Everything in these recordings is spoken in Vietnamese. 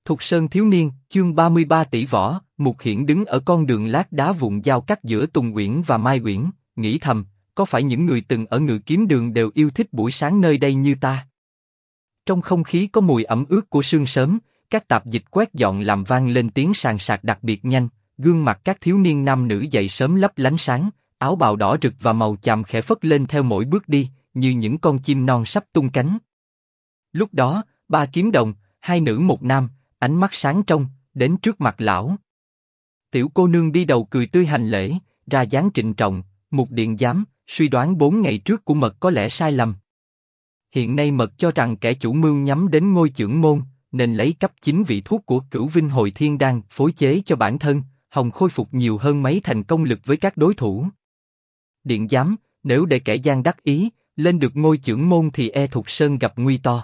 Thục Sơn thiếu niên, chương 33 tỷ võ. Mục Hiển đứng ở con đường lát đá vụn giao cắt giữa Tùng Uyển và Mai Uyển, nghĩ thầm, có phải những người từng ở Ngự Kiếm Đường đều yêu thích buổi sáng nơi đây như ta? Trong không khí có mùi ẩm ướt của sương sớm, các tạp dịch quét dọn làm vang lên tiếng sàn sạc đặc biệt nhanh, gương mặt các thiếu niên nam nữ dậy sớm lấp lánh sáng, áo bào đỏ rực và màu chàm khẽ phất lên theo mỗi bước đi, như những con chim non sắp tung cánh. Lúc đó, ba kiếm đồng, hai nữ một nam, ánh mắt sáng trong, đến trước mặt lão. Tiểu cô nương đi đầu cười tươi hành lễ, ra dáng trịnh trọng. Mục điện giám, suy đoán 4 ngày trước của Mật có lẽ sai lầm. Hiện nay Mật cho rằng kẻ chủ mưu nhắm đến ngôi chưởng môn, nên lấy cấp 9 vị thuốc của Cửu Vinh Hồi Thiên Đan phối chế cho bản thân, hòng khôi phục nhiều hơn mấy thành công lực với các đối thủ. Điện giám, nếu để kẻ gian đắc ý, lên được ngôi chưởng môn thì e Thục Sơn gặp nguy to.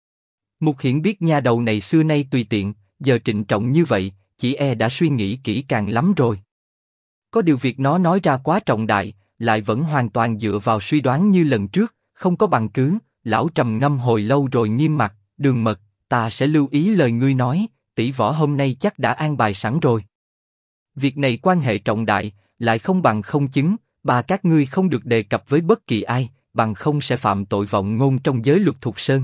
Mục Hiển biết nha đầu này xưa nay tùy tiện, giờ trịnh trọng như vậy, chỉ e đã suy nghĩ kỹ càng lắm rồi. Có điều việc nó nói ra quá trọng đại, lại vẫn hoàn toàn dựa vào suy đoán như lần trước, không có bằng cứ. Lão trầm ngâm hồi lâu rồi nghiêm mặt, Đường Mật, ta sẽ lưu ý lời ngươi nói, tỷ võ hôm nay chắc đã an bài sẵn rồi. Việc này quan hệ trọng đại, lại không bằng không chứng, ba các ngươi không được đề cập với bất kỳ ai, bằng không sẽ phạm tội vọng ngôn trong giới luật Thục Sơn.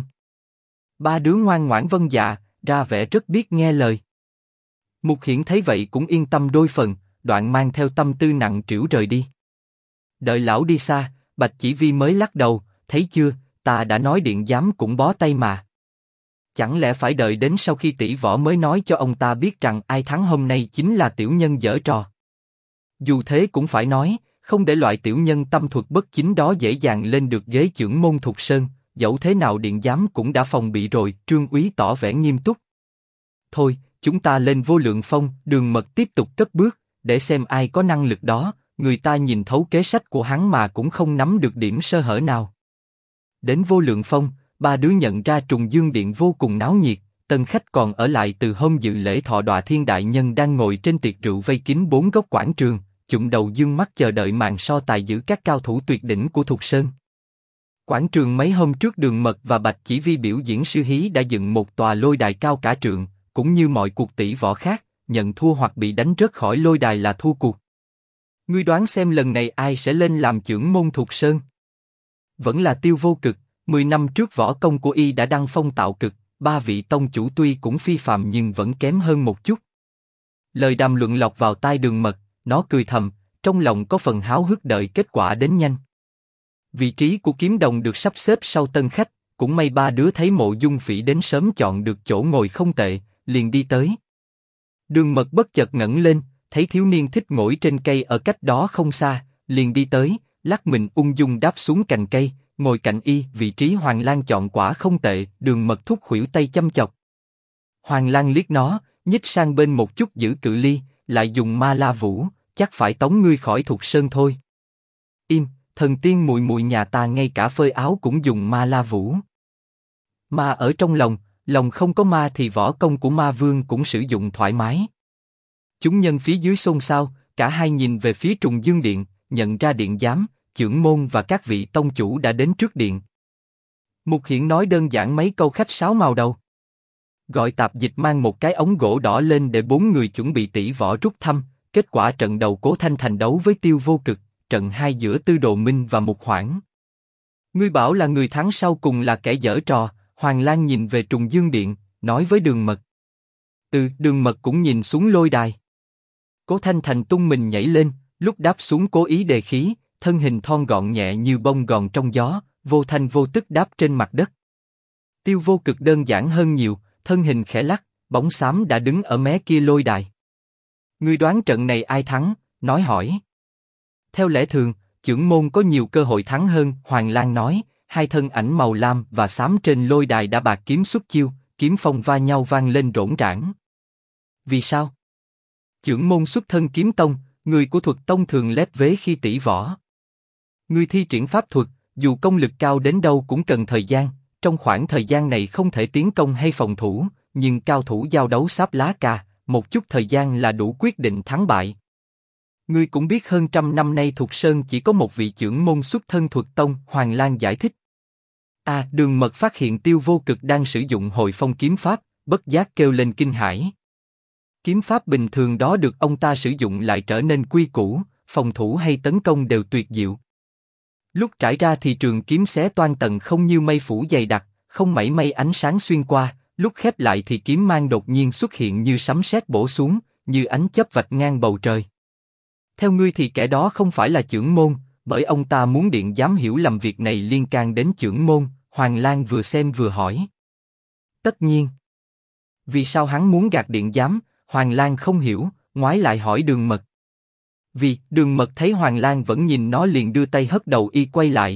Ba đứa ngoan ngoãn vâng dạ, ra vẻ rất biết nghe lời. Mục Hiển thấy vậy cũng yên tâm đôi phần, đoạn mang theo tâm tư nặng trĩu rời đi. Đợi lão đi xa, Bạch Chỉ Vi mới lắc đầu, thấy chưa, ta đã nói điện giám cũng bó tay mà. Chẳng lẽ phải đợi đến sau khi tỷ võ mới nói cho ông ta biết rằng ai thắng hôm nay chính là tiểu nhân giở trò. Dù thế cũng phải nói, không để loại tiểu nhân tâm thuật bất chính đó dễ dàng lên được ghế chưởng môn Thục Sơn, dẫu thế nào điện giám cũng đã phòng bị rồi. Trương úy tỏ vẻ nghiêm túc. Thôi, chúng ta lên Vô Lượng Phong. Đường Mật tiếp tục cất bước, để xem ai có năng lực đó. Người ta nhìn thấu kế sách của hắn mà cũng không nắm được điểm sơ hở nào. Đến Vô Lượng Phong, ba đứa nhận ra Trùng Dương Điện vô cùng náo nhiệt. Tân khách còn ở lại từ hôm dự lễ thọ đọa Thiên đại nhân đang ngồi trên tiệc rượu vây kín 4 góc quảng trường, chụm đầu dương mắt chờ đợi màn so tài giữa các cao thủ tuyệt đỉnh của Thục Sơn. Quảng trường mấy hôm trước Đường Mật và Bạch Chỉ Vi biểu diễn sư hí đã dựng một tòa lôi đài cao cả trượng, cũng như mọi cuộc tỷ võ khác, nhận thua hoặc bị đánh rớt khỏi lôi đài là thua cuộc. Ngươi đoán xem lần này ai sẽ lên làm chưởng môn Thục Sơn? Vẫn là Tiêu Vô Cực. 10 năm trước võ công của y đã đăng phong tạo cực, ba vị tông chủ tuy cũng phi phàm nhưng vẫn kém hơn một chút. Lời đàm luận lọt vào tai Đường Mật, nó cười thầm, trong lòng có phần háo hức đợi kết quả đến nhanh. Vị trí của kiếm đồng được sắp xếp sau tân khách, cũng may ba đứa thấy Mộ Dung Phỉ đến sớm chọn được chỗ ngồi không tệ, liền đi tới. Đường Mật bất chợt ngẩng lên, thấy thiếu niên thích ngồi trên cây ở cách đó không xa, liền đi tới, lắc mình ung dung đáp xuống cành cây, ngồi cạnh y. Vị trí Hoàng Lan chọn quả không tệ. Đường Mật thúc khuỷu tay chăm chọc. Hoàng Lan liếc nó, nhích sang bên một chút giữ cự ly, lại dùng ma la vũ, chắc phải tống ngươi khỏi Thục Sơn thôi. Im, thần tiên muội muội nhà ta ngay cả phơi áo cũng dùng ma la vũ. Ma ở trong lòng, lòng không có ma thì võ công của ma vương cũng sử dụng thoải mái. Chúng nhân phía dưới xôn xao, cả hai nhìn về phía Trùng Dương Điện, nhận ra điện giám, chưởng môn và các vị tông chủ đã đến trước điện. Mục Hiển nói đơn giản mấy câu khách sáo màu đầu. Gọi tạp dịch mang một cái ống gỗ đỏ lên để 4 người chuẩn bị tỷ võ rút thăm. Kết quả trận đầu Cố Thanh Thành đấu với Tiêu Vô Cực, trận 2 giữa Tư Đồ Minh và Mục Hoảng. Ngươi bảo là người thắng sau cùng là kẻ giở trò. Hoàng Lan nhìn về Trùng Dương Điện, nói với Đường Mật. Đường Mật cũng nhìn xuống lôi đài. Cố Thanh Thành tung mình nhảy lên, lúc đáp xuống cố ý đề khí, thân hình thon gọn nhẹ như bông gòn trong gió, vô thanh vô tức đáp trên mặt đất. Tiêu Vô Cực đơn giản hơn nhiều, thân hình khẽ lắc, bóng xám đã đứng ở mé kia lôi đài. Ngươi đoán trận này ai thắng? Nói hỏi. Theo lẽ thường, chưởng môn có nhiều cơ hội thắng hơn. Hoàng Lan nói. Hai thân ảnh màu lam và xám trên lôi đài đã bạc kiếm xuất chiêu, kiếm phong va nhau vang lên rỗn rãng. Vì sao? Chưởng môn xuất thân kiếm tông, người của thuật tông thường lép vế khi tỷ võ. Người thi triển pháp thuật, dù công lực cao đến đâu cũng cần thời gian. Trong khoảng thời gian này không thể tiến công hay phòng thủ, nhưng cao thủ giao đấu sáp lá cà, một chút thời gian là đủ quyết định thắng bại. Ngươi cũng biết hơn 100 năm nay Thục Sơn chỉ có một vị chưởng môn xuất thân thuật tông. Hoàng Lan giải thích. Đường Mật phát hiện Tiêu Vô Cực đang sử dụng Hồi Phong kiếm pháp, bất giác kêu lên kinh hãi. Kiếm pháp bình thường đó được ông ta sử dụng lại trở nên quy củ, phòng thủ hay tấn công đều tuyệt diệu. Lúc trải ra thì trường kiếm xé toang tầng không như mây phủ dày đặc, không mảy may ánh sáng xuyên qua, lúc khép lại thì kiếm mang đột nhiên xuất hiện như sấm sét bổ xuống, như ánh chớp vạch ngang bầu trời. Theo ngươi thì kẻ đó không phải là chưởng môn, bởi ông ta muốn điện giám hiểu lầm việc này liên can đến chưởng môn, Hoàng Lang vừa xem vừa hỏi. Tất nhiên. Vì sao hắn muốn gạt điện giám, Hoàng Lang không hiểu, ngoái lại hỏi Đường Mật. Vì, Đường Mật thấy Hoàng Lang vẫn nhìn nó liền đưa tay hất đầu y quay lại,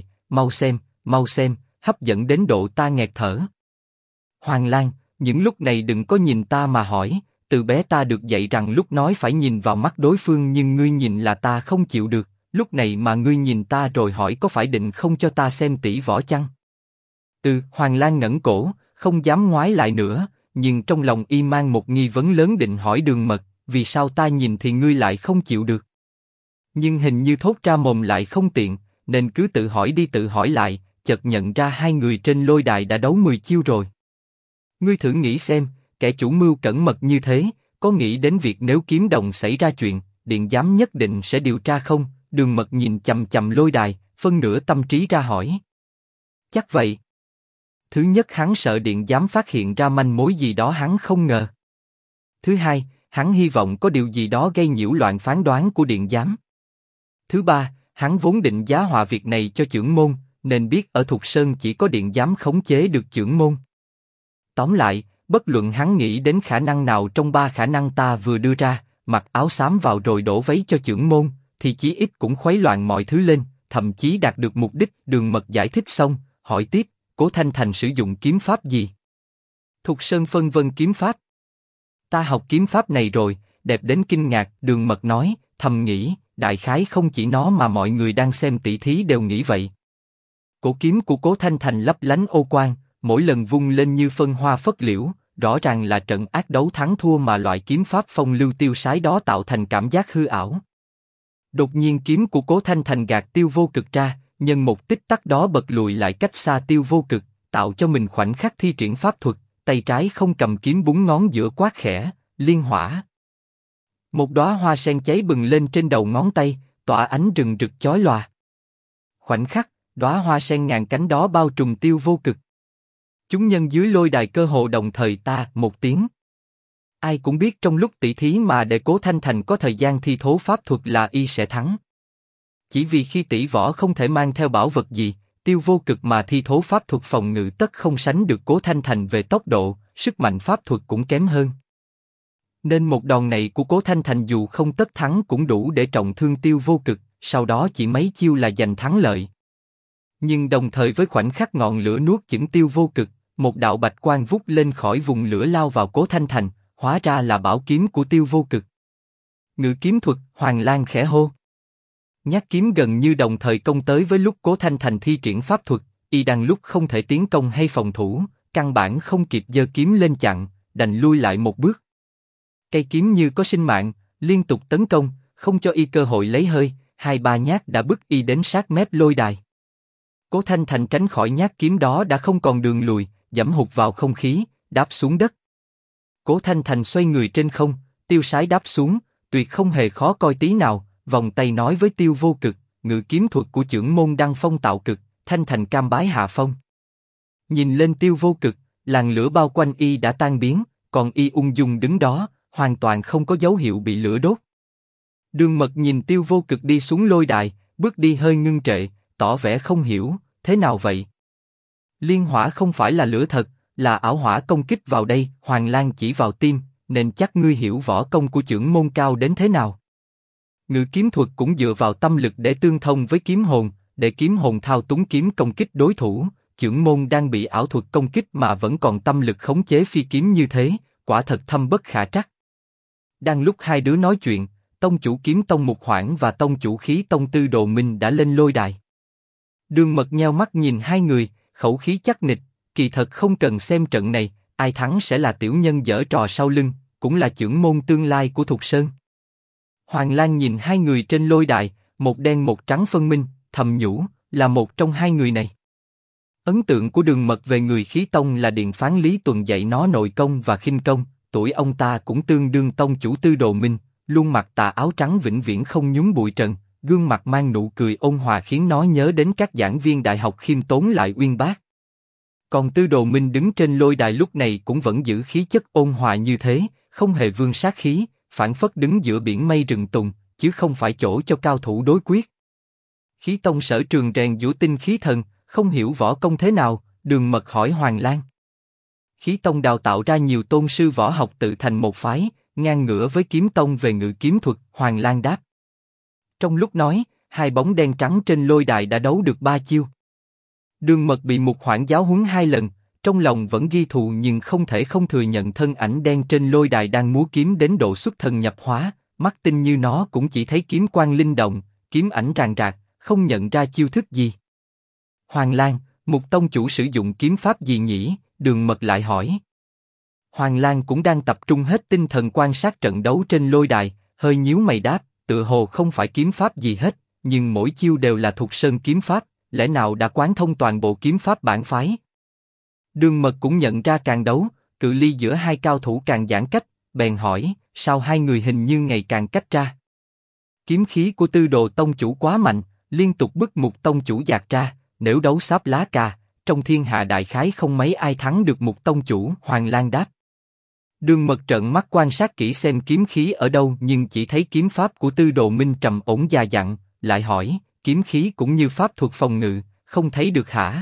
mau xem, hấp dẫn đến độ ta nghẹt thở. Hoàng Lang, những lúc này đừng có nhìn ta mà hỏi, từ bé ta được dạy rằng lúc nói phải nhìn vào mắt đối phương nhưng ngươi nhìn là ta không chịu được, lúc này mà ngươi nhìn ta rồi hỏi có phải định không cho ta xem tỷ võ chăng? Hoàng Lang ngẩng cổ, không dám ngoái lại nữa, nhưng trong lòng y mang một nghi vấn lớn định hỏi Đường Mật, vì sao ta nhìn thì ngươi lại không chịu được? Nhưng hình như thốt ra mồm lại không tiện, nên cứ tự hỏi đi tự hỏi lại, chợt nhận ra hai người trên lôi đài đã đấu 10 chiêu rồi. Ngươi thử nghĩ xem, kẻ chủ mưu cẩn mật như thế, có nghĩ đến việc nếu kiếm đồng xảy ra chuyện, điện giám nhất định sẽ điều tra không? Đường Mật nhìn chằm chằm lôi đài, phân nửa tâm trí ra hỏi. Chắc vậy. Thứ nhất hắn sợ điện giám phát hiện ra manh mối gì đó hắn không ngờ. Thứ hai, hắn hy vọng có điều gì đó gây nhiễu loạn phán đoán của điện giám. Thứ ba, hắn vốn định giá họa việc này cho chưởng môn, nên biết ở Thục Sơn chỉ có điện giám khống chế được chưởng môn. Tóm lại, bất luận hắn nghĩ đến khả năng nào trong ba khả năng ta vừa đưa ra, mặc áo xám vào rồi đổ váy cho chưởng môn, thì chí ít cũng khuấy loạn mọi thứ lên, thậm chí đạt được mục đích. Đường Mật giải thích xong, hỏi tiếp, Cố Thanh Thành sử dụng kiếm pháp gì? Thục Sơn phân vân kiếm pháp. Ta học kiếm pháp này rồi, đẹp đến kinh ngạc. Đường Mật nói, thầm nghĩ, đại khái không chỉ nó mà mọi người đang xem tỷ thí đều nghĩ vậy. Cổ kiếm của Cố Thanh Thành lấp lánh ô quang, mỗi lần vung lên như phân hoa phất liễu, rõ ràng là trận ác đấu thắng thua mà loại kiếm pháp phong lưu tiêu sái đó tạo thành cảm giác hư ảo. Đột nhiên kiếm của Cố Thanh Thành gạt Tiêu Vô Cực ra, nhân một tích tắc đó bật lùi lại cách xa Tiêu Vô Cực, tạo cho mình khoảnh khắc thi triển pháp thuật, tay trái không cầm kiếm búng ngón giữa quát khẽ, liên hỏa. Một đóa hoa sen cháy bừng lên trên đầu ngón tay, tỏa ánh rừng rực chói lòa. Khoảnh khắc, đóa hoa sen ngàn cánh đó bao trùm Tiêu Vô Cực. Chúng nhân dưới lôi đài cơ hồ đồng thời ta một tiếng. Ai cũng biết trong lúc tỷ thí mà để Cố Thanh Thành có thời gian thi thố pháp thuật là y sẽ thắng. Chỉ vì khi tỷ võ không thể mang theo bảo vật gì, Tiêu Vô Cực mà thi thố pháp thuật phòng ngự tất không sánh được Cố Thanh Thành về tốc độ, sức mạnh pháp thuật cũng kém hơn. Nên một đòn này của Cố Thanh Thành dù không tất thắng cũng đủ để trọng thương Tiêu Vô Cực, sau đó chỉ mấy chiêu là giành thắng lợi. Nhưng đồng thời với khoảnh khắc ngọn lửa nuốt chửng Tiêu Vô Cực, một đạo bạch quang vút lên khỏi vùng lửa lao vào Cố Thanh Thành, hóa ra là bảo kiếm của Tiêu Vô Cực. Ngự kiếm thuật, Hoàng Lang khẽ hô. Nhát kiếm gần như đồng thời công tới với lúc Cố Thanh Thành thi triển pháp thuật, y đang lúc không thể tiến công hay phòng thủ, căn bản không kịp giơ kiếm lên chặn, đành lui lại một bước. Cây kiếm như có sinh mạng, liên tục tấn công, không cho y cơ hội lấy hơi, 2-3 nhát đã bức y đến sát mép lôi đài. Cố Thanh Thành tránh khỏi nhát kiếm đó đã không còn đường lùi, giẫm hụt vào không khí, đáp xuống đất. Cố Thanh Thành xoay người trên không, tiêu sái đáp xuống, tuyệt không hề khó coi tí nào, vòng tay nói với Tiêu Vô Cực, ngự kiếm thuật của chưởng môn đăng phong tạo cực, Thanh Thành cam bái hạ phong. Nhìn lên Tiêu Vô Cực, làn lửa bao quanh y đã tan biến, còn y ung dung đứng đó, hoàn toàn không có dấu hiệu bị lửa đốt. Đường Mật nhìn Tiêu Vô Cực đi xuống lôi đài, bước đi hơi ngưng trệ, tỏ vẻ không hiểu, thế nào vậy? Liên hỏa không phải là lửa thật, là ảo hỏa công kích vào đây. Hoàng Lang chỉ vào tim, nên chắc ngươi hiểu võ công của chưởng môn cao đến thế nào. Ngự kiếm thuật cũng dựa vào tâm lực để tương thông với kiếm hồn, để kiếm hồn thao túng kiếm công kích đối thủ. Chưởng môn đang bị ảo thuật công kích mà vẫn còn tâm lực khống chế phi kiếm như thế, quả thật thâm bất khả trắc. Đang lúc hai đứa nói chuyện, tông chủ kiếm tông Mục Hoảng và tông chủ khí tông Tư Đồ Minh đã lên lôi đài. Đường Mật nheo mắt nhìn hai người, khẩu khí chắc nịch, kỳ thật không cần xem trận này, ai thắng sẽ là tiểu nhân giở trò sau lưng, cũng là chưởng môn tương lai của Thục Sơn. Hoàng Lang nhìn hai người trên lôi đài, một đen một trắng phân minh, thầm nhủ, là một trong hai người này. Ấn tượng của Đường Mật về người khí tông là Điện Phán Lý Tuần dạy nó nội công và khinh công, tuổi ông ta cũng tương đương tông chủ Tư Đồ Minh, luôn mặc tà áo trắng vĩnh viễn không nhúng bụi trần, gương mặt mang nụ cười ôn hòa khiến nó nhớ đến các giảng viên đại học khiêm tốn lại uyên bác. Còn Tư Đồ Minh đứng trên lôi đài lúc này cũng vẫn giữ khí chất ôn hòa như thế, không hề vương sát khí, phảng phất đứng giữa biển mây rừng tùng, chứ không phải chỗ cho cao thủ đối quyết. Khí tông sở trường rèn giũa tinh khí thần, không hiểu võ công thế nào, Đường Mật hỏi Hoàng Lang. Khí tông đào tạo ra nhiều tôn sư võ học tự thành một phái, ngang ngửa với kiếm tông về ngự kiếm thuật, Hoàng Lang đáp. Trong lúc nói, hai bóng đen trắng trên lôi đài đã đấu được 3 chiêu. Đường Mật bị Mục Hoảng giáo huấn 2 lần, trong lòng vẫn ghi thù nhưng không thể không thừa nhận thân ảnh đen trên lôi đài đang múa kiếm đến độ xuất thần nhập hóa, mắt tinh như nó cũng chỉ thấy kiếm quang linh động, kiếm ảnh ràng rạc, không nhận ra chiêu thức gì. Hoàng Lang, Mục tông chủ sử dụng kiếm pháp gì nhỉ? Đường Mật lại hỏi. Hoàng Lang cũng đang tập trung hết tinh thần quan sát trận đấu trên lôi đài, hơi nhíu mày đáp, tựa hồ không phải kiếm pháp gì hết, nhưng mỗi chiêu đều là thuộc sơn kiếm pháp, lẽ nào đã quán thông toàn bộ kiếm pháp bản phái? Đường Mật cũng nhận ra càng đấu, cự ly giữa hai cao thủ càng giãn cách, bèn hỏi, sao hai người hình như ngày càng cách ra? Kiếm khí của Tư Đồ tông chủ quá mạnh, liên tục bức Mục tông chủ dạt ra, nếu đấu sáp lá cà, trong thiên hạ đại khái không mấy ai thắng được Mục tông chủ. Hoàng Lang đáp. Đường Mật trợn mắt quan sát kỹ xem kiếm khí ở đâu nhưng chỉ thấy kiếm pháp của Tư Đồ Minh trầm ổn già dặn, lại hỏi, kiếm khí cũng như pháp thuật phòng ngự, không thấy được hả?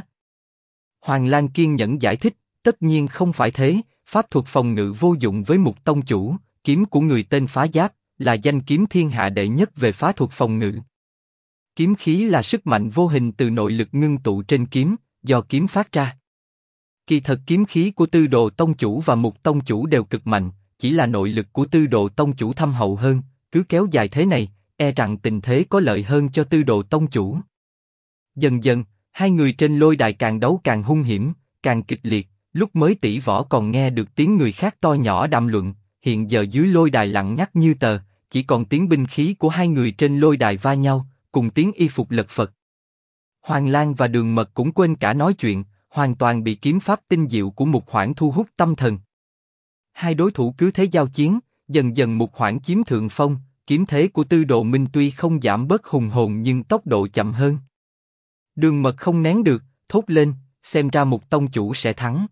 Hoàng Lang kiên nhẫn giải thích, tất nhiên không phải thế, pháp thuật phòng ngự vô dụng với Mục tông chủ, kiếm của người tên Phá Giáp, là danh kiếm thiên hạ đệ nhất về phá thuật phòng ngự. Kiếm khí là sức mạnh vô hình từ nội lực ngưng tụ trên kiếm, do kiếm phát ra. Kỳ thật kiếm khí của Tư Đồ tông chủ và Mục tông chủ đều cực mạnh, chỉ là nội lực của Tư Đồ tông chủ thâm hậu hơn, cứ kéo dài thế này, e rằng tình thế có lợi hơn cho Tư Đồ tông chủ. Dần dần, hai người trên lôi đài càng đấu càng hung hiểm, càng kịch liệt, lúc mới tỷ võ còn nghe được tiếng người khác to nhỏ đàm luận, hiện giờ dưới lôi đài lặng ngắt như tờ, chỉ còn tiếng binh khí của hai người trên lôi đài va nhau, cùng tiếng y phục lật phật. Hoàng Lang và Đường Mật cũng quên cả nói chuyện, hoàn toàn bị kiếm pháp tinh diệu của Mục Hoảng thu hút tâm thần. Hai đối thủ cứ thế giao chiến, dần dần Mục Hoảng chiếm thượng phong, kiếm thế của Tư Đồ Minh tuy không giảm bớt hùng hồn nhưng tốc độ chậm hơn. Đường Mật không nén được, thốt lên, xem ra Mục tông chủ sẽ thắng.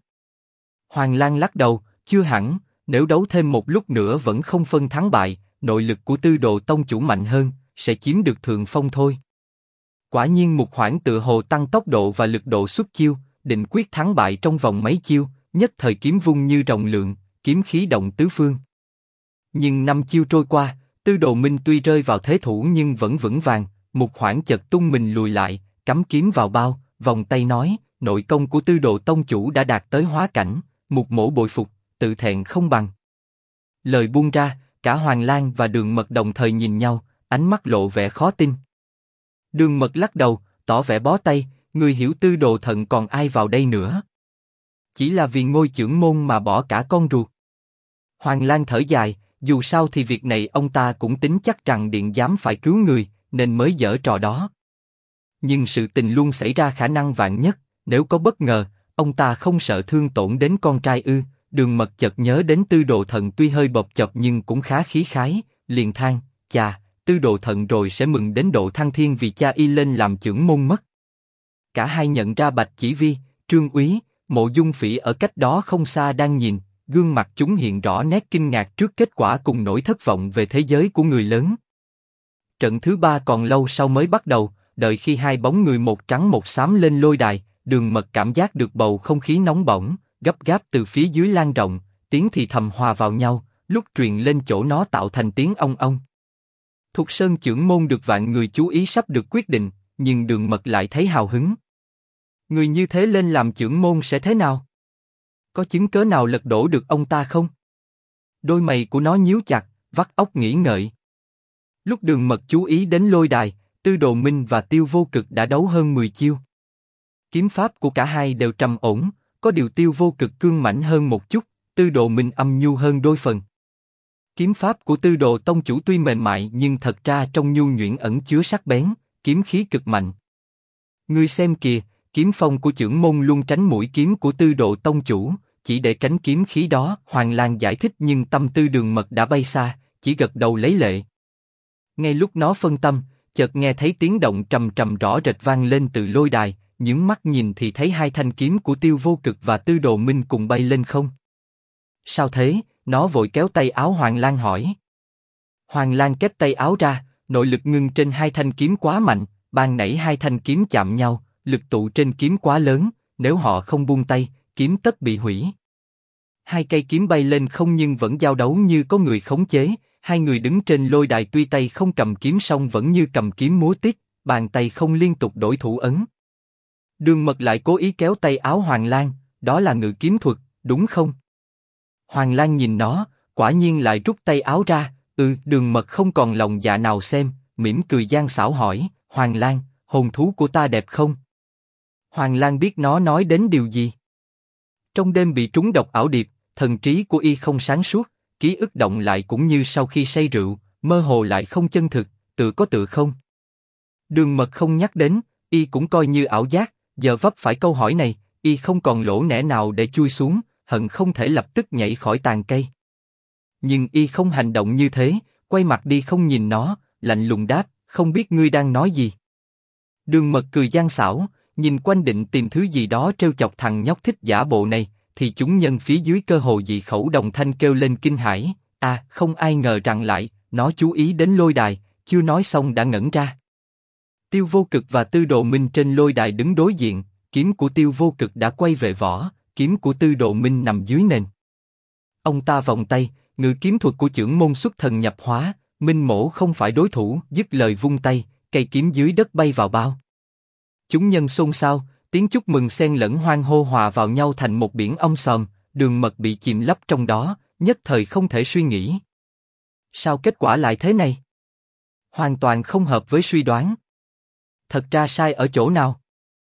Hoàng Lang lắc đầu, chưa hẳn, nếu đấu thêm một lúc nữa vẫn không phân thắng bại, nội lực của Tư Đồ tông chủ mạnh hơn, sẽ chiếm được thượng phong thôi. Quả nhiên Mục Hoảng tựa hồ tăng tốc độ và lực độ xuất chiêu, định quyết thắng bại trong vòng mấy chiêu, nhất thời kiếm vung như rồng lượn, kiếm khí động tứ phương. Nhưng 5 chiêu trôi qua, Tư Đồ Minh tuy rơi vào thế thủ nhưng vẫn vững vàng, Mục Hoảng chợt tung mình lùi lại, cắm kiếm vào bao, vòng tay nói, nội công của Tư Đồ tông chủ đã đạt tới hóa cảnh, Mục mỗ bội phục, tự thẹn không bằng. Lời buông ra, cả Hoàng Lang và Đường Mật đồng thời nhìn nhau, ánh mắt lộ vẻ khó tin. Đường Mật lắc đầu, tỏ vẻ bó tay, người hiểu Tư Đồ thận còn ai vào đây nữa? Chỉ là vì ngôi chưởng môn mà bỏ cả con ruột. Hoàng Lang thở dài, dù sao thì việc này ông ta cũng tính chắc rằng điện giám phải cứu người, nên mới giở trò đó. Nhưng sự tình luôn xảy ra khả năng vạn nhất, nếu có bất ngờ, ông ta không sợ thương tổn đến con trai ư? Đường Mật chợt nhớ đến Tư Đồ thận tuy hơi bộp chộp nhưng cũng khá khí khái, liền than, chà, Tư Đồ thận rồi sẽ mừng đến độ thăng thiên vì cha y lên làm chưởng môn mất. Cả hai nhận ra Bạch Chỉ Vi, Trương Úy, Mộ Dung Phỉ ở cách đó không xa đang nhìn, gương mặt chúng hiện rõ nét kinh ngạc trước kết quả cùng nỗi thất vọng về thế giới của người lớn. Trận thứ 3 còn lâu sau mới bắt đầu, đợi khi hai bóng người một trắng một xám lên lôi đài, Đường Mật cảm giác được bầu không khí nóng bỏng, gấp gáp từ phía dưới lan rộng, tiếng thì thầm hòa vào nhau, lúc truyền lên chỗ nó tạo thành tiếng ong ong. Thục Sơn chưởng môn được vạn người chú ý sắp được quyết định, nhưng Đường Mật lại thấy hào hứng. Người như thế lên làm chưởng môn sẽ thế nào? Có chứng cớ nào lật đổ được ông ta không? Đôi mày của nó nhíu chặt, vắt óc nghĩ ngợi. Lúc Đường Mật chú ý đến lôi đài, Tư Đồ Minh và Tiêu Vô Cực đã đấu hơn 10 chiêu. Kiếm pháp của cả hai đều trầm ổn, có điều Tiêu Vô Cực cương mãnh hơn một chút, Tư Đồ Minh âm nhu hơn đôi phần. Kiếm pháp của Tư Đồ tông chủ tuy mềm mại nhưng thật ra trong nhu nhuyễn ẩn chứa sắc bén, kiếm khí cực mạnh. Ngươi xem kìa, Kiếm phong của chưởng môn luôn tránh mũi kiếm của Tư Độ tông chủ, chỉ để tránh kiếm khí đó. Hoàng Lang giải thích nhưng tâm tư Đường Mật đã bay xa, chỉ gật đầu lấy lệ. Ngay lúc nó phân tâm, chợt nghe thấy tiếng động trầm trầm rõ rệt vang lên từ lôi đài, nhướng mắt nhìn thì thấy hai thanh kiếm của Tiêu Vô Cực và Tư Đồ Minh cùng bay lên không. Sao thế? Nó vội kéo tay áo Hoàng Lang hỏi. Hoàng Lang kéo tay áo ra, nội lực ngưng trên hai thanh kiếm quá mạnh, ban nãy hai thanh kiếm chạm nhau, lực tụ trên kiếm quá lớn, nếu họ không buông tay, kiếm tất bị hủy. Hai cây kiếm bay lên không nhưng vẫn giao đấu như có người khống chế, hai người đứng trên lôi đài tuy tay không cầm kiếm song vẫn như cầm kiếm múa tít, bàn tay không liên tục đổi thủ ấn. Đường Mật lại cố ý kéo tay áo Hoàng Lang, đó là ngự kiếm thuật, đúng không? Hoàng Lang nhìn nó, quả nhiên lại rút tay áo ra. Đường Mật không còn lòng dạ nào xem, mỉm cười gian xảo hỏi, Hoàng Lang, hồn thú của ta đẹp không? Hoàng Lang biết nó nói đến điều gì. Trong đêm bị trúng độc ảo điệp, thần trí của y không sáng suốt, ký ức động lại cũng như sau khi say rượu, mơ hồ lại không chân thực, tự có tự không. Đường Mật không nhắc đến, y cũng coi như ảo giác, giờ vấp phải câu hỏi này, y không còn lỗ nẻ nào để chui xuống, hận không thể lập tức nhảy khỏi tàn cây. Nhưng y không hành động như thế, quay mặt đi không nhìn nó, lạnh lùng đáp, không biết ngươi đang nói gì. Đường Mật cười gian xảo, nhìn quanh định tìm thứ gì đó trêu chọc thằng nhóc thích giả bộ này, thì chúng nhân phía dưới cơ hồ dị khẩu đồng thanh kêu lên kinh hãi. Không ai ngờ rằng lại, nó chú ý đến lôi đài, chưa nói xong đã ngẩn ra. Tiêu Vô Cực và Tư Đồ Minh trên lôi đài đứng đối diện, kiếm của Tiêu Vô Cực đã quay về vỏ, kiếm của Tư Đồ Minh nằm dưới nền. Ông ta vòng tay, ngự kiếm thuật của chưởng môn xuất thần nhập hóa, Minh Mỗ không phải đối thủ, dứt lời vung tay, cây kiếm dưới đất bay vào bao. Chúng nhân xôn xao, tiếng chúc mừng xen lẫn hoan hô hòa vào nhau thành một biển om sòm, Đường Mật bị chìm lấp trong đó, nhất thời không thể suy nghĩ. Sao kết quả lại thế này? Hoàn toàn không hợp với suy đoán. Thật ra sai ở chỗ nào?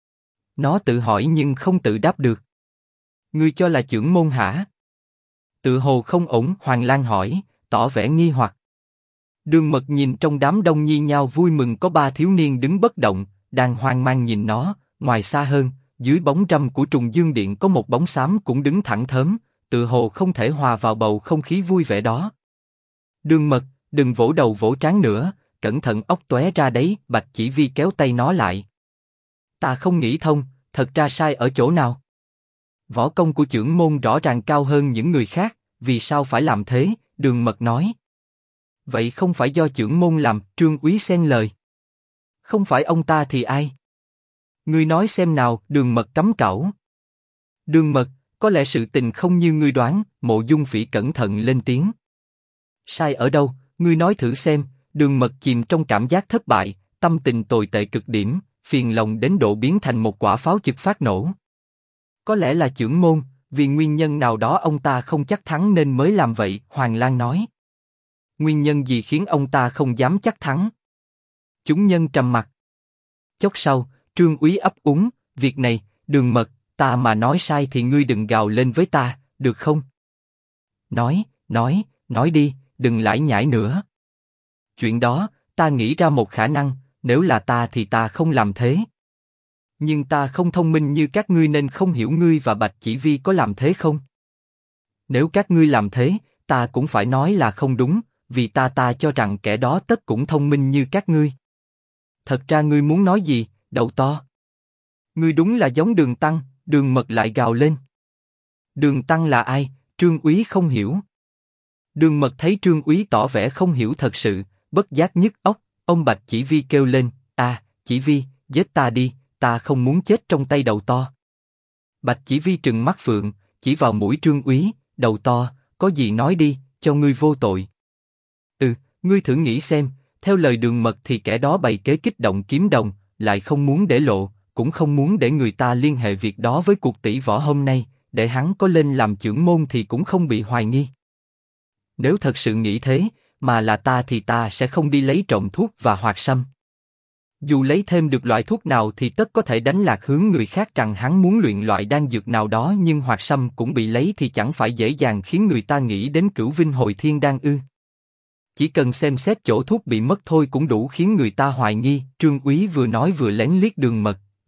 Nó tự hỏi nhưng không tự đáp được. Ngươi cho là chưởng môn hả? Tự hồ không ổn, Hoàng Lang hỏi, tỏ vẻ nghi hoặc. Đường Mật nhìn trong đám đông nhi nhao vui mừng có ba thiếu niên đứng bất động, đang hoang mang nhìn nó. Ngoài xa hơn, dưới bóng râm của Trùng Dương Điện có một bóng xám cũng đứng thẳng thớm, tự hồ không thể hòa vào bầu không khí vui vẻ đó. Đường Mật, đừng vỗ đầu vỗ trán nữa, cẩn thận óc tóe ra đấy. Bạch Chỉ Vi kéo tay nó lại. Ta không nghĩ thông, thật ra sai ở chỗ nào? Võ công của chưởng môn rõ ràng cao hơn những người khác, vì sao phải làm thế? Đường Mật nói. Vậy không phải do chưởng môn làm, Trương Úy xen lời. Không phải ông ta thì ai? Ngươi nói xem nào, Đường Mật cắm cẩu. Đường Mật, có lẽ sự tình không như ngươi đoán, Mộ Dung Phỉ cẩn thận lên tiếng. Sai ở đâu, ngươi nói thử xem. Đường Mật chìm trong cảm giác thất bại, tâm tình tồi tệ cực điểm, phiền lòng đến độ biến thành một quả pháo trực phát nổ. Có lẽ là chưởng môn, vì nguyên nhân nào đó ông ta không chắc thắng nên mới làm vậy, Hoàng Lang nói. Nguyên nhân gì khiến ông ta không dám chắc thắng? Chúng nhân trầm mặc. Chốc sau, Trương Úy ấp úng, việc này, Đường Mật, ta mà nói sai thì ngươi đừng gào lên với ta, được không? Nói đi, đừng lải nhải nữa. Chuyện đó, ta nghĩ ra một khả năng, nếu là ta thì ta không làm thế. Nhưng ta không thông minh như các ngươi nên không hiểu ngươi và Bạch Chỉ Vi có làm thế không? Nếu các ngươi làm thế, ta cũng phải nói là không đúng, vì ta cho rằng kẻ đó tất cũng thông minh như các ngươi. Thật ra ngươi muốn nói gì, đầu to? Ngươi đúng là giống Đường Tăng, Đường Mật lại gào lên. Đường Tăng là ai? Trương Úy không hiểu. Đường Mật thấy Trương Úy tỏ vẻ không hiểu thật sự, bất giác nhức óc, ông Bạch Chỉ Vi kêu lên, Chỉ Vi, giết ta đi, ta không muốn chết trong tay đầu to. Bạch Chỉ Vi trừng mắt phượng, chỉ vào mũi Trương Úy, đầu to, có gì nói đi, cho ngươi vô tội. Ngươi thử nghĩ xem, theo lời Đường Mật thì kẻ đó bày kế kích động Kiếm Đồng, lại không muốn để lộ, cũng không muốn để người ta liên hệ việc đó với cuộc tỷ võ hôm nay, để hắn có lên làm chưởng môn thì cũng không bị hoài nghi. Nếu thật sự nghĩ thế, mà là ta thì ta sẽ không đi lấy trộm thuốc và hoạt sâm. Dù lấy thêm được loại thuốc nào thì tất có thể đánh lạc hướng người khác rằng hắn muốn luyện loại đan dược nào đó, nhưng hoạt sâm cũng bị lấy thì chẳng phải dễ dàng khiến người ta nghĩ đến Cửu Vinh Hồi Thiên Đan ư? Chỉ cần xem xét chỗ thuốc bị mất thôi cũng đủ khiến người ta hoài nghi. Trương Úy vừa nói vừa lén liếc Đường Mật,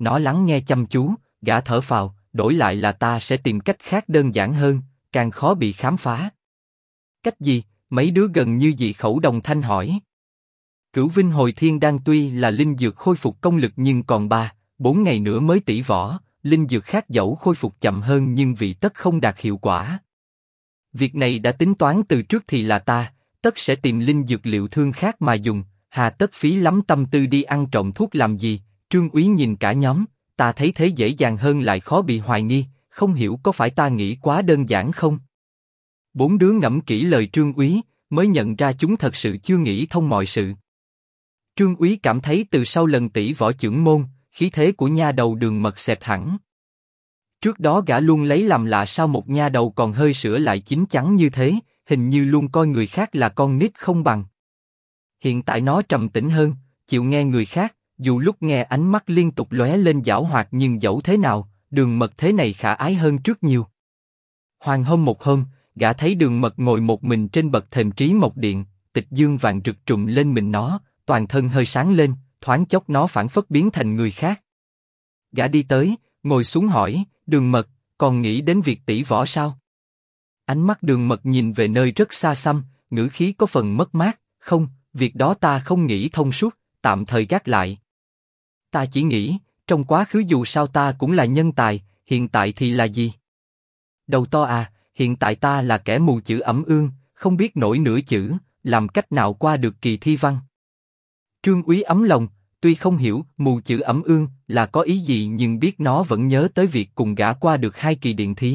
Nó lắng nghe chăm chú, gã thở phào, đổi lại là ta sẽ tìm cách khác đơn giản hơn, càng khó bị khám phá. Cách gì? Mấy đứa gần như dị khẩu đồng thanh hỏi. Cửu Vinh Hồi Thiên Đan tuy là linh dược khôi phục công lực nhưng còn 3-4 ngày nữa mới tỉ võ, linh dược khác dẫu khôi phục chậm hơn nhưng vị tất không đạt hiệu quả. Việc này đã tính toán từ trước thì là ta, tất sẽ tìm linh dược liệu thương khác mà dùng, hà tất phí lắm tâm tư đi ăn trộm thuốc làm gì. Trương Úy nhìn cả nhóm, ta thấy thế dễ dàng hơn lại khó bị hoài nghi, không hiểu có phải ta nghĩ quá đơn giản không? Bốn đứa ngẫm kỹ lời Trương Úy, mới nhận ra chúng thật sự chưa nghĩ thông mọi sự. Trương Úy cảm thấy từ sau lần tỷ võ chưởng môn, khí thế của nha đầu Đường Mật xẹp hẳn. Trước đó gã luôn lấy làm lạ sao một nha đầu còn hơi sữa lại chín chắn như thế, hình như luôn coi người khác là con nít không bằng. Hiện tại nó trầm tĩnh hơn, chịu nghe người khác, dù lúc nghe ánh mắt liên tục lóe lên giảo hoạt nhưng dẫu thế nào, Đường Mật thế này khả ái hơn trước nhiều. Hoàng hôn một hôm, gã thấy Đường Mật ngồi một mình trên bậc thềm Trí Mộc Điện, tịch dương vàng rực trùm lên mình nó, toàn thân hơi sáng lên, thoáng chốc nó phảng phất biến thành người khác. Gã đi tới, ngồi xuống hỏi, Đường Mật, còn nghĩ đến việc tỷ võ sao? Ánh mắt Đường Mật nhìn về nơi rất xa xăm, ngữ khí có phần mất mát, không, việc đó ta không nghĩ thông suốt, tạm thời gác lại. Ta chỉ nghĩ, trong quá khứ dù sao ta cũng là nhân tài, hiện tại thì là gì? Đầu to à, hiện tại ta là kẻ mù chữ ẩm ương, không biết nổi nửa chữ, làm cách nào qua được kỳ thi văn? Trương Úy ấm lòng, tuy không hiểu mù chữ ẩm ương là có ý gì nhưng biết nó vẫn nhớ tới việc cùng gã qua được 2 kỳ điện thí.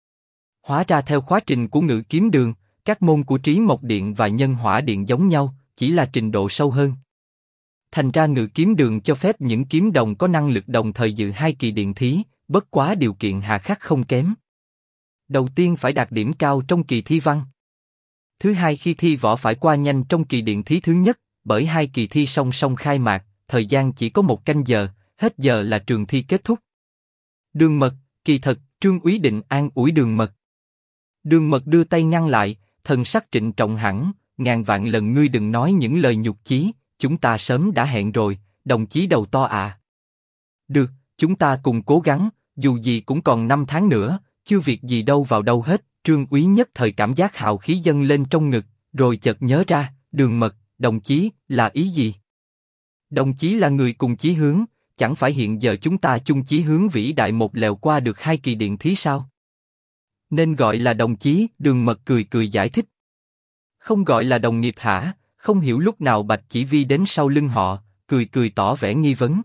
Hóa ra theo khóa trình của Ngự Kiếm Đường, các môn của Trí Mộc Điện và Nhân Hỏa Điện giống nhau, chỉ là trình độ sâu hơn. Thành ra Ngự Kiếm Đường cho phép những kiếm đồng có năng lực đồng thời dự 2 kỳ điện thí, bất quá điều kiện hà khắc không kém. Đầu tiên phải đạt điểm cao trong kỳ thi văn. Thứ hai khi thi võ phải qua nhanh trong kỳ điện thí thứ nhất, bởi 2 kỳ thi song song khai mạc, thời gian chỉ có 1 canh giờ, hết giờ là trường thi kết thúc. Đường Mật, kỳ thật, Trương Úy định an ủi Đường Mật. Đường Mật đưa tay ngăn lại, thần sắc trịnh trọng hẳn, ngàn vạn lần ngươi đừng nói những lời nhục chí, chúng ta sớm đã hẹn rồi, đồng chí đầu to à. Được, chúng ta cùng cố gắng, dù gì cũng còn 5 tháng nữa, chưa việc gì đâu vào đâu hết. Trương Úy nhất thời cảm giác hào khí dâng lên trong ngực, rồi chợt nhớ ra, Đường Mật, đồng chí, là ý gì? Đồng chí là người cùng chí hướng, chẳng phải hiện giờ chúng ta chung chí hướng vĩ đại một lèo qua được 2 kỳ điện thí sao? Nên gọi là đồng chí, Đường Mật cười cười giải thích. Không gọi là đồng nghiệp hả? Không hiểu lúc nào Bạch Chỉ Vi đến sau lưng họ, cười cười tỏ vẻ nghi vấn.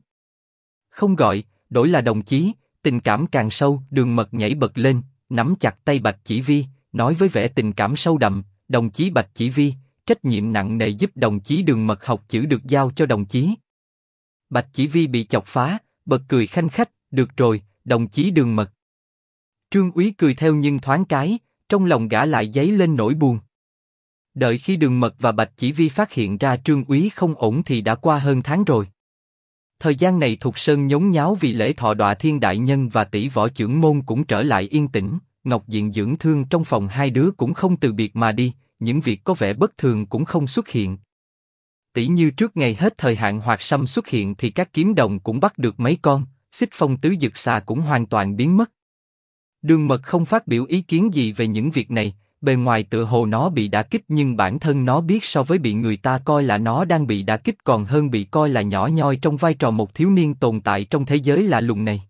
Không gọi, đổi là đồng chí, tình cảm càng sâu. Đường Mật nhảy bật lên, nắm chặt tay Bạch Chỉ Vi, nói với vẻ tình cảm sâu đậm, đồng chí Bạch Chỉ Vi, trách nhiệm nặng nề giúp đồng chí Đường Mật học chữ được giao cho đồng chí. Bạch Chỉ Vi bị chọc phá, bật cười khanh khách, được rồi, đồng chí Đường Mật. Trương Úy cười theo nhưng thoáng cái, trong lòng gã lại dấy lên nỗi buồn. Đợi khi Đường Mật và Bạch Chỉ Vi phát hiện ra Trương Úy không ổn thì đã qua hơn tháng rồi. Thời gian này Thục Sơn nhốn nháo vì lễ thọ đọa thiên đại nhân và tỷ võ chưởng môn cũng trở lại yên tĩnh, Ngọc Diện dưỡng thương trong phòng hai đứa cũng không từ biệt mà đi, những việc có vẻ bất thường cũng không xuất hiện. Tỷ như trước ngày hết thời hạn hoạt sâm xuất hiện thì các kiếm đồng cũng bắt được mấy con, xích phong tứ dực xà cũng hoàn toàn biến mất. Đường Mật không phát biểu ý kiến gì về những việc này, bề ngoài tựa hồ nó bị đả kích nhưng bản thân nó biết so với bị người ta coi là nó đang bị đả kích còn hơn bị coi là nhỏ nhoi trong vai trò một thiếu niên tồn tại trong thế giới lạ lùng này.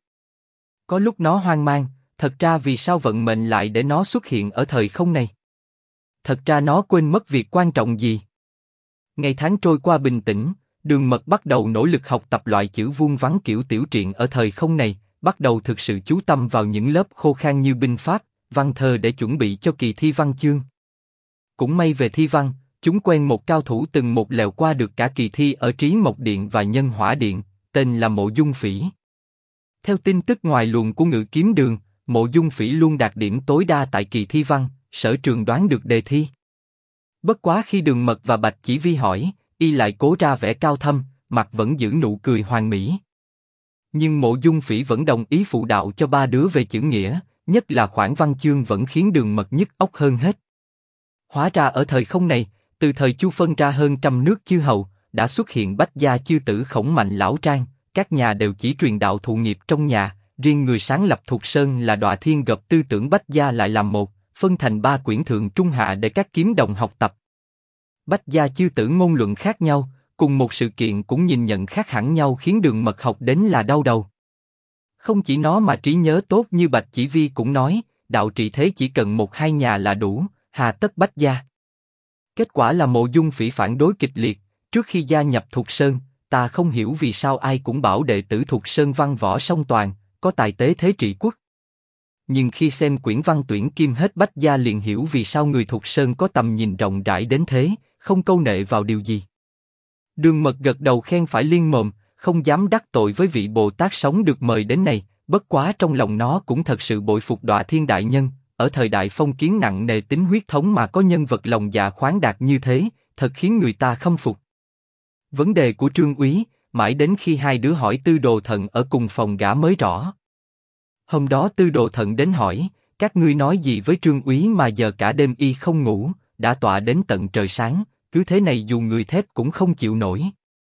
Có lúc nó hoang mang, thật ra vì sao vận mệnh lại để nó xuất hiện ở thời không này? Thật ra nó quên mất việc quan trọng gì? Ngày tháng trôi qua bình tĩnh, Đường Mật bắt đầu nỗ lực học tập loại chữ vuông vắn kiểu tiểu truyện ở thời không này, bắt đầu thực sự chú tâm vào những lớp khô khan như binh pháp, văn thơ để chuẩn bị cho kỳ thi văn chương. Cũng may về thi văn, chúng quen một cao thủ từng một lèo qua được cả kỳ thi ở Trí Mộc Điện và Nhân Hỏa Điện, tên là Mộ Dung Phỉ. Theo tin tức ngoài luồng của Ngự Kiếm Đường, Mộ Dung Phỉ luôn đạt điểm tối đa tại kỳ thi văn, sở trường đoán được đề thi. Bất quá khi Đường Mật và Bạch Chỉ Vi hỏi, y lại cố ra vẻ cao thâm, mặt vẫn giữ nụ cười hoàn mỹ. Nhưng Mộ Dung Phỉ vẫn đồng ý phụ đạo cho ba đứa về chữ nghĩa, nhất là khoản văn chương vẫn khiến Đường Mật nhức óc hơn hết. Hóa ra ở thời không này, từ thời Chu phân ra hơn 100 nước chư hầu, đã xuất hiện bách gia chư tử Khổng Mạnh Lão Trang, các nhà đều chỉ truyền đạo thụ nghiệp trong nhà, riêng người sáng lập Thục Sơn là Đọa Thiên gộp tư tưởng Bách gia lại làm một, phân thành 3 quyển thượng trung hạ để các kiếm đồng học tập. Bách gia chư tử ngôn luận khác nhau, cùng một sự kiện cũng nhìn nhận khác hẳn nhau khiến Đường Mật học đến là đau đầu. Không chỉ nó mà trí nhớ tốt như Bạch Chỉ Vi cũng nói, đạo trị thế chỉ cần 1-2 nhà là đủ, hà tất Bách gia. Kết quả là Mộ Dung Phỉ phản đối kịch liệt, trước khi gia nhập Thục Sơn, ta không hiểu vì sao ai cũng bảo đệ tử Thục Sơn văn võ song toàn, có tài tế thế trị quốc. Nhưng khi xem quyển văn tuyển kim hết Bách gia liền hiểu vì sao người Thục Sơn có tầm nhìn rộng rãi đến thế, không câu nệ vào điều gì. Đường Mật gật đầu khen phải liên mồm, không dám đắc tội với vị Bồ Tát sống được mời đến này, bất quá trong lòng nó cũng thật sự bội phục Đọa Thiên đại nhân, ở thời đại phong kiến nặng nề tính huyết thống mà có nhân vật lòng dạ khoáng đạt như thế, thật khiến người ta khâm phục. Vấn đề của Trương Úy, mãi đến khi hai đứa hỏi Tư Đồ Thận ở cùng phòng gã mới rõ. Hôm đó Tư Đồ Thận đến hỏi, các ngươi nói gì với Trương Úy mà giờ cả đêm y không ngủ, đã tọa đến tận trời sáng, cứ thế này dù người thép cũng không chịu nổi.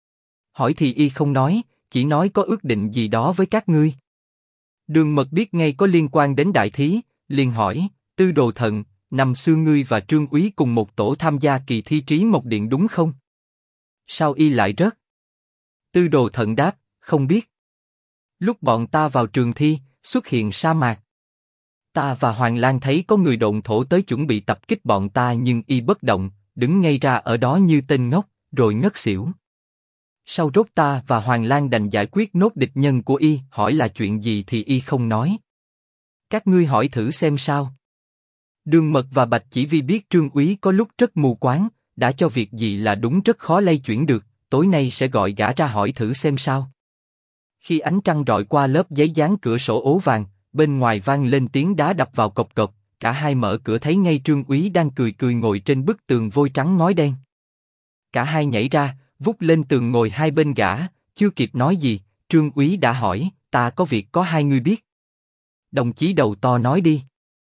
Hỏi thì y không nói, chỉ nói có ước định gì đó với các ngươi. Đường Mật biết ngay có liên quan đến đại thí, liền hỏi, Tư Đồ Thận, năm xưa ngươi và Trương Úy cùng một tổ tham gia kỳ thi Trí Mộc Điện đúng không? Sao y lại rớt? Tư Đồ Thận đáp, không biết. Lúc bọn ta vào trường thi, xuất hiện sa mạc. Ta và Hoàng Lan thấy có người độn thổ tới chuẩn bị tập kích bọn ta nhưng y bất động, đứng ngay ra ở đó như tên ngốc, rồi ngất xỉu. Sau rốt ta và Hoàng Lan đành giải quyết nốt địch nhân của y, hỏi là chuyện gì thì y không nói. Các ngươi hỏi thử xem sao. Đường Mật và Bạch Chỉ Vi biết Trương Úy có lúc rất mù quáng, đã cho việc gì là đúng rất khó lay chuyển được, tối nay sẽ gọi gã ra hỏi thử xem sao. Khi ánh trăng rọi qua lớp giấy dán cửa sổ ố vàng, bên ngoài vang lên tiếng đá đập vào cộc cộc, cả hai mở cửa thấy ngay Trương Úy đang cười cười ngồi trên bức tường vôi trắng ngói đen. Cả hai nhảy ra, vút lên tường ngồi hai bên gã, chưa kịp nói gì, Trương Úy đã hỏi, ta có việc có hai người biết. Đồng chí đầu to nói đi.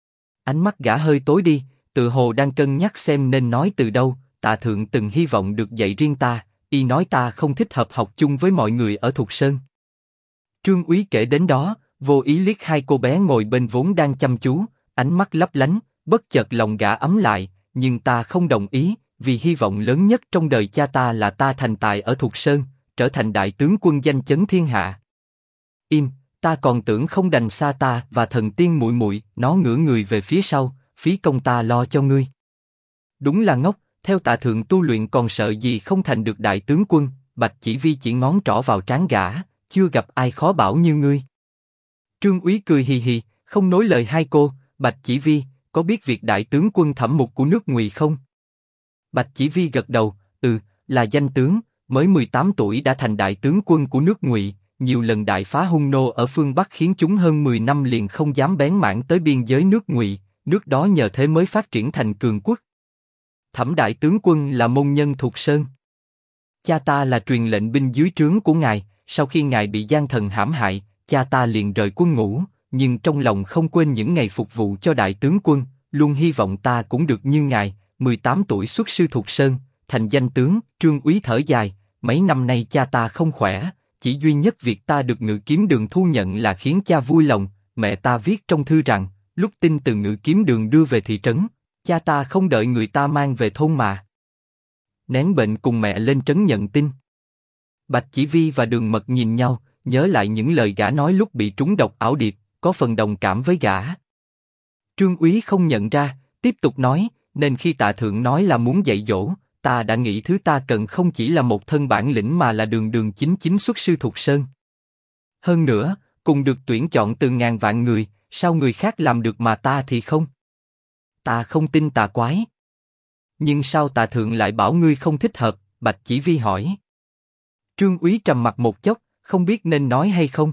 Ánh mắt gã hơi tối đi, tự hồ đang cân nhắc xem nên nói từ đâu. Tạ Thượng từng hy vọng được dạy riêng ta, y nói ta không thích hợp học chung với mọi người ở Thục Sơn. Trương Úy kể đến đó, vô ý liếc hai cô bé ngồi bên vốn đang chăm chú, ánh mắt lấp lánh, bất chợt lòng gã ấm lại, nhưng ta không đồng ý, vì hy vọng lớn nhất trong đời cha ta là ta thành tài ở Thục Sơn, trở thành đại tướng quân danh chấn thiên hạ. Im, ta còn tưởng không đành xa ta và thần tiên muội muội, nó ngửa người về phía sau, phí công ta lo cho ngươi. Đúng là ngốc, theo Tạ Thượng tu luyện còn sợ gì không thành được đại tướng quân. Bạch Chỉ Vi chỉ ngón trỏ vào trán gã, chưa gặp ai khó bảo như ngươi. Trương Úy cười hì hì, không nối lời hai cô. Bạch Chỉ Vi, có biết việc đại tướng quân Thẩm Mục của nước Ngụy không? Bạch Chỉ Vi gật đầu, là danh tướng, mới 18 tuổi đã thành đại tướng quân của nước Ngụy, nhiều lần đại phá hung nô ở phương Bắc khiến chúng hơn 10 năm liền không dám bén mảng tới biên giới nước Ngụy, nước đó nhờ thế mới phát triển thành cường quốc. Thẩm đại tướng quân là môn nhân Thục Sơn. Cha ta là truyền lệnh binh dưới trướng của ngài, sau khi ngài bị gian thần hãm hại, cha ta liền rời quân ngũ, nhưng trong lòng không quên những ngày phục vụ cho đại tướng quân, luôn hy vọng ta cũng được như ngài, 18 tuổi xuất sư Thục Sơn, thành danh tướng. Trương Úy thở dài, mấy năm nay cha ta không khỏe, chỉ duy nhất việc ta được Ngự Kiếm Đường thu nhận là khiến cha vui lòng. Mẹ ta viết trong thư rằng, lúc tin từ Ngự Kiếm Đường đưa về thị trấn, cha ta không đợi người ta mang về thôn mà nén bệnh cùng mẹ lên trấn nhận tin. Bạch Chỉ Vi và Đường Mật nhìn nhau, nhớ lại những lời gã nói lúc bị trúng độc ảo điệp, có phần đồng cảm với gã. Trương Úy không nhận ra, tiếp tục nói, nên khi Tạ Thượng nói là muốn dạy dỗ, ta đã nghĩ thứ ta cần không chỉ là một thân bản lĩnh mà là đường đường chính chính xuất sư Thục Sơn. Hơn nữa, cùng được tuyển chọn từ ngàn vạn người, sao người khác làm được mà ta thì không? Ta không tin tà quái. Nhưng sao Tạ Thượng lại bảo ngươi không thích hợp? Bạch Chỉ Vi hỏi. Trương Úy trầm mặt một chốc, không biết nên nói hay không.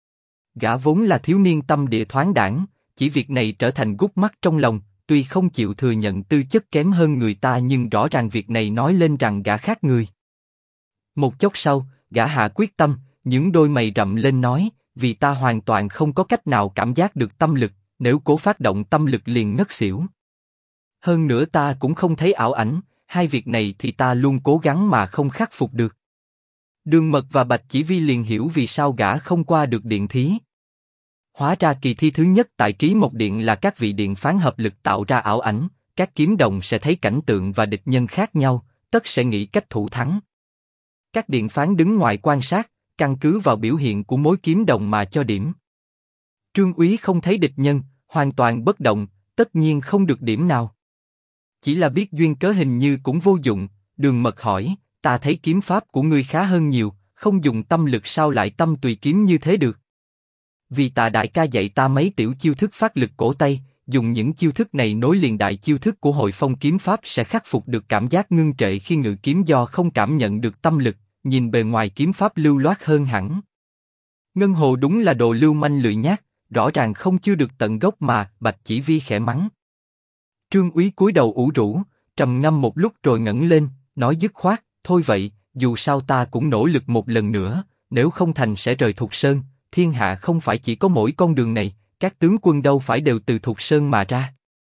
Gã vốn là thiếu niên tâm địa thoáng đãng, chỉ việc này trở thành gút mắt trong lòng, tuy không chịu thừa nhận tư chất kém hơn người ta nhưng rõ ràng việc này nói lên rằng gã khác người. Một chốc sau, gã hạ quyết tâm, những đôi mày rậm lên nói, vì ta hoàn toàn không có cách nào cảm giác được tâm lực, nếu cố phát động tâm lực liền ngất xỉu. Hơn nữa ta cũng không thấy ảo ảnh, hai việc này thì ta luôn cố gắng mà không khắc phục được. Đường Mật và Bạch Chỉ Vi liền hiểu vì sao gã không qua được điện thí. Hóa ra kỳ thi thứ nhất tại Trí Mộc Điện là các vị điện phán hợp lực tạo ra ảo ảnh, các kiếm đồng sẽ thấy cảnh tượng và địch nhân khác nhau, tất sẽ nghĩ cách thủ thắng. Các điện phán đứng ngoài quan sát, căn cứ vào biểu hiện của mối kiếm đồng mà cho điểm. Trương Úy không thấy địch nhân, hoàn toàn bất động, tất nhiên không được điểm nào. Chỉ là biết duyên cớ hình như cũng vô dụng. Đường Mật hỏi, ta thấy kiếm pháp của ngươi khá hơn nhiều, không dùng tâm lực sao lại tâm tùy kiếm như thế được? Vì Tạ đại ca dạy ta mấy tiểu chiêu thức phát lực cổ tay, dùng những chiêu thức này nối liền đại chiêu thức của Hội Phong kiếm pháp sẽ khắc phục được cảm giác ngưng trệ khi ngự kiếm do không cảm nhận được tâm lực, nhìn bề ngoài kiếm pháp lưu loát hơn hẳn. Ngân Hồ đúng là đồ lưu manh lười nhác, rõ ràng không chưa được tận gốc mà. Bạch Chỉ Vi khẽ mắng. Trương Úy cúi đầu ủ rũ, trầm ngâm một lúc rồi ngẩng lên, nói dứt khoát, thôi vậy, dù sao ta cũng nỗ lực một lần nữa, nếu không thành sẽ rời Thục Sơn. Thiên hạ không phải chỉ có mỗi con đường này, các tướng quân đâu phải đều từ Thục Sơn mà ra.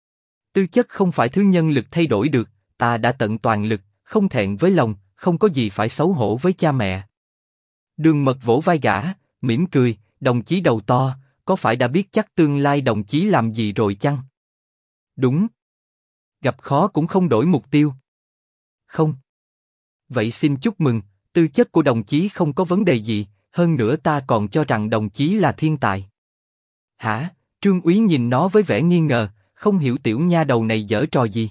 Tư chất không phải thứ nhân lực thay đổi được, ta đã tận toàn lực, không thẹn với lòng, không có gì phải xấu hổ với cha mẹ. Đường Mật vỗ vai gã, mỉm cười, đồng chí đầu to, có phải đã biết chắc tương lai đồng chí làm gì rồi chăng? Đúng. Gặp khó cũng không đổi mục tiêu. Không. Vậy xin chúc mừng, tư chất của đồng chí không có vấn đề gì, hơn nữa ta còn cho rằng đồng chí là thiên tài. Hả? Trương Úy nhìn nó với vẻ nghi ngờ, không hiểu tiểu nha đầu này giở trò gì.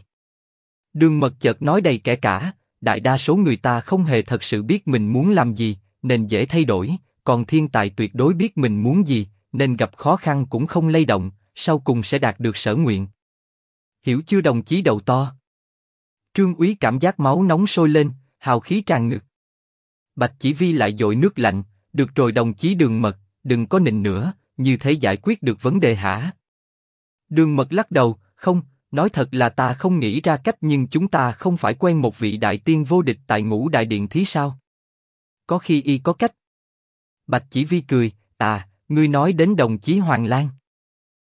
Đường Mật chợt nói đầy kẻ cả, đại đa số người ta không hề thật sự biết mình muốn làm gì, nên dễ thay đổi, còn thiên tài tuyệt đối biết mình muốn gì, nên gặp khó khăn cũng không lay động, sau cùng sẽ đạt được sở nguyện. Hiểu chưa đồng chí đầu to? Trương Úy cảm giác máu nóng sôi lên, hào khí tràn ngực. Bạch Chỉ Vi lại dội nước lạnh, được rồi đồng chí Đường Mật, đừng có nịnh nữa, như thế giải quyết được vấn đề hả? Đường Mật lắc đầu, không, nói thật là ta không nghĩ ra cách nhưng chúng ta không phải quen một vị đại tiên vô địch tại Ngũ Đại Điện thí sao? Có khi y có cách. Bạch Chỉ Vi cười, ngươi nói đến đồng chí Hoàng Lan.